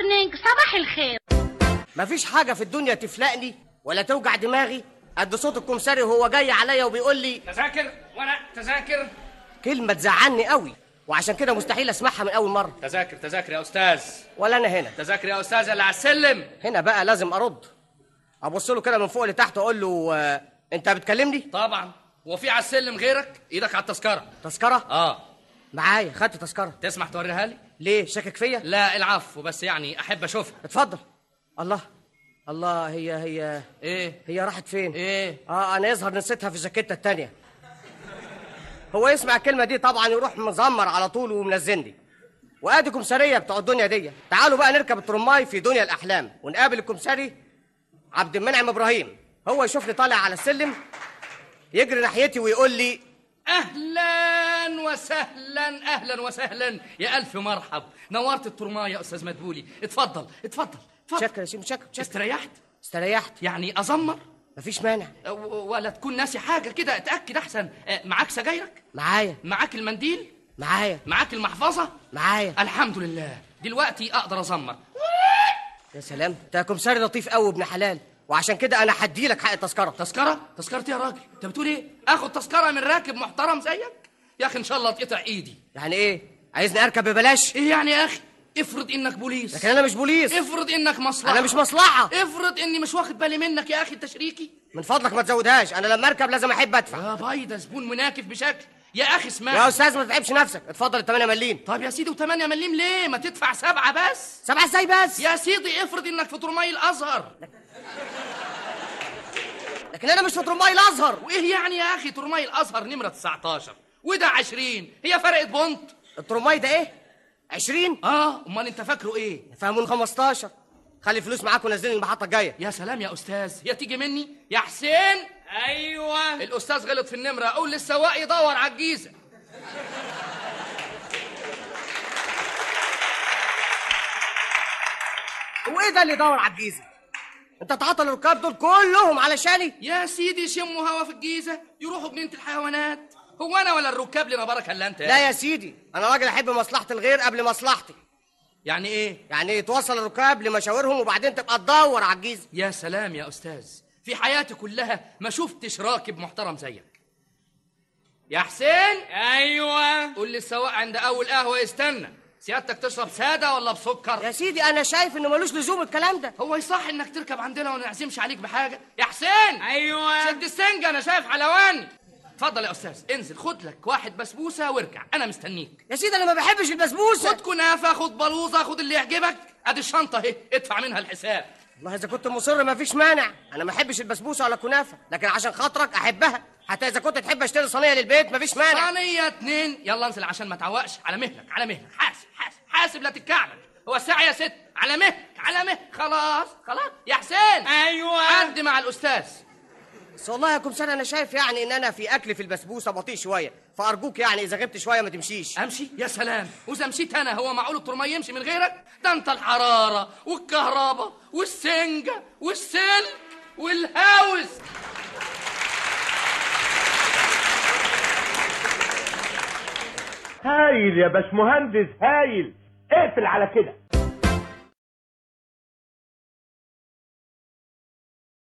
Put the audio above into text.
مورنينج، صباح الخير. مفيش حاجة في الدنيا تفلقني ولا توجع دماغي قد صوت الكمساري وهو جاي عليا وبيقول لي تذاكر وانا تذاكر. كلمة تزعلني قوي، وعشان كده مستحيل اسمعها من اول مرة. تذاكر يا استاذ. ولا انا هنا. تذاكر يا استاذ اللي على السلم. هنا بقى لازم ارد، ابص له كده من فوق لتحت واقول له انت بتكلمني؟ طبعا. هو في على السلم غيرك؟ ايدك على التذكرة. تذكرة؟ معايا، خدت تذكرة. تسمح توريها لي؟ ليه، شاكك فيا؟ لا العفو، بس يعني احب اشوفها. اتفضل. الله هي ايه؟ هي راحت فين؟ ايه؟ انا يظهر نسيتها في الجاكيتة التانية. هو يسمع الكلمة دي طبعا يروح مزمر على طول ومنزلني. وادي كمسارية بتوع الدنيا دي. تعالوا بقى نركب الترماي في دنيا الاحلام ونقابل الكمساري عبد المنعم ابراهيم. هو يشوفني طالع على السلم يجري ناحيتي ويقول لي اهلا وسهلا. اهلا وسهلا يا الف مرحب. نورت الترماي يا استاذ مدبولي. اتفضل. شكرا يا شيخ. شكرا. استريحت يعني ازمر؟ مفيش مانع. ولا تكون ناسي حاجه كده، اتاكد احسن. معاك سجايرك؟ معايا. معاك المنديل؟ معايا. معاك المحفظه؟ معايا. الحمد لله، دلوقتي اقدر ازمر. يا سلام، ده كمساري لطيف قوي ابن حلال، وعشان كده انا هديلك حق التذكره. تذكره يا راجل؟ انت بتقول ايه؟ اخد تذكره من راكب محترم زيك؟ يا اخي ان شاء الله تقطع ايدي. يعني ايه، عايزني اركب ببلاش؟ ايه يعني يا اخي؟ افرض انك بوليس. لكن انا مش بوليس. افرض انك مصلحه. انا مش مصلحه. افرض اني مش واخد بالي منك يا اخي التشريكي. من فضلك ما تزودهاش، انا لما اركب لازم احب ادفع. يا باي، ده زبون مناكف بشكل. يا اخي اسمعني يا استاذ، ما تتعبش نفسك. اتفضل ال8 مليم. طيب يا سيدي، و8 مليم ليه؟ ما تدفع 7 بس. 7 ازاي بس يا سيدي؟ افرض انك في ترماي الازهر. لكن انا مش في ترماي الازهر. وايه يعني يا اخي؟ ترماي الازهر نمره 19 وده 20، هي فرقت بونت. الترماي ده ايه 20؟ امال انت فاكره ايه؟ فهمون 15. خلي الفلوس معاك ونزلني المحطه الجايه. يا سلام يا استاذ، هي تيجي مني يا حسين. ايوه الاستاذ غلط في النمره، قول للسواق يدور على الجيزه. وايه ده اللي يدور على الجيزه؟ انت تعطل الركاب دول كلهم علشاني؟ يا سيدي شموا هوا في الجيزه، يروحوا جنينه الحيوانات. هو انا ولا الركاب لنا بركه الا انت؟ لا يا سيدي، انا راجل احب مصلحه الغير قبل مصلحتي. يعني ايه؟ يعني توصل الركاب لمشاورهم وبعدين تبقى تدور على الجيزه. يا سلام يا استاذ، في حياتي كلها ما شفتش راكب محترم زيك. يا حسين. ايوه قول للسواق عند اول قهوه يستنى. سيادتك تشرب ساده ولا بسكر؟ يا سيدي انا شايف انه ملوش لزوم الكلام ده. هو يصح انك تركب عندنا وما نعزمش عليك بحاجه؟ يا حسين. ايوه شد السنجه، انا شايف حلواني. اتفضل يا استاذ، انزل خد لك واحد بسبوسه وارجع، انا مستنيك. يا سيدي انا ما بحبش البسبوسه. خد كنافه، خد بلوزه، خد اللي يعجبك. ادي الشنطه اهي، ادفع منها الحساب. والله اذا كنت مصر ما فيش مانع، انا ما احبش البسبوسه ولا الكنافه، لكن عشان خاطرك احبها. حتى اذا كنت تحب اشتري صينيه للبيت ما فيش مانع. صينيه 2. يلا انزل عشان ما تعوقش. على مهلك على مهلك. حاسب لا تتكعبل. هو الساعه يا ست. على مهلك. خلاص يا حسين. ايوه عد مع الاستاذ. بس والله يا كمسان انا شايف يعني ان انا في اكل في البسبوسه بطيء شويه، فارجوك يعني اذا غبت شويه ما تمشيش. امشي؟ يا سلام، واذا مشيت انا هو معقول الترماي يمشي من غيرك؟ ده انت الحراره والكهرباء والسنجه والسلك والهوس. هايل يا باشمهندس، هايل. اقفل على كده.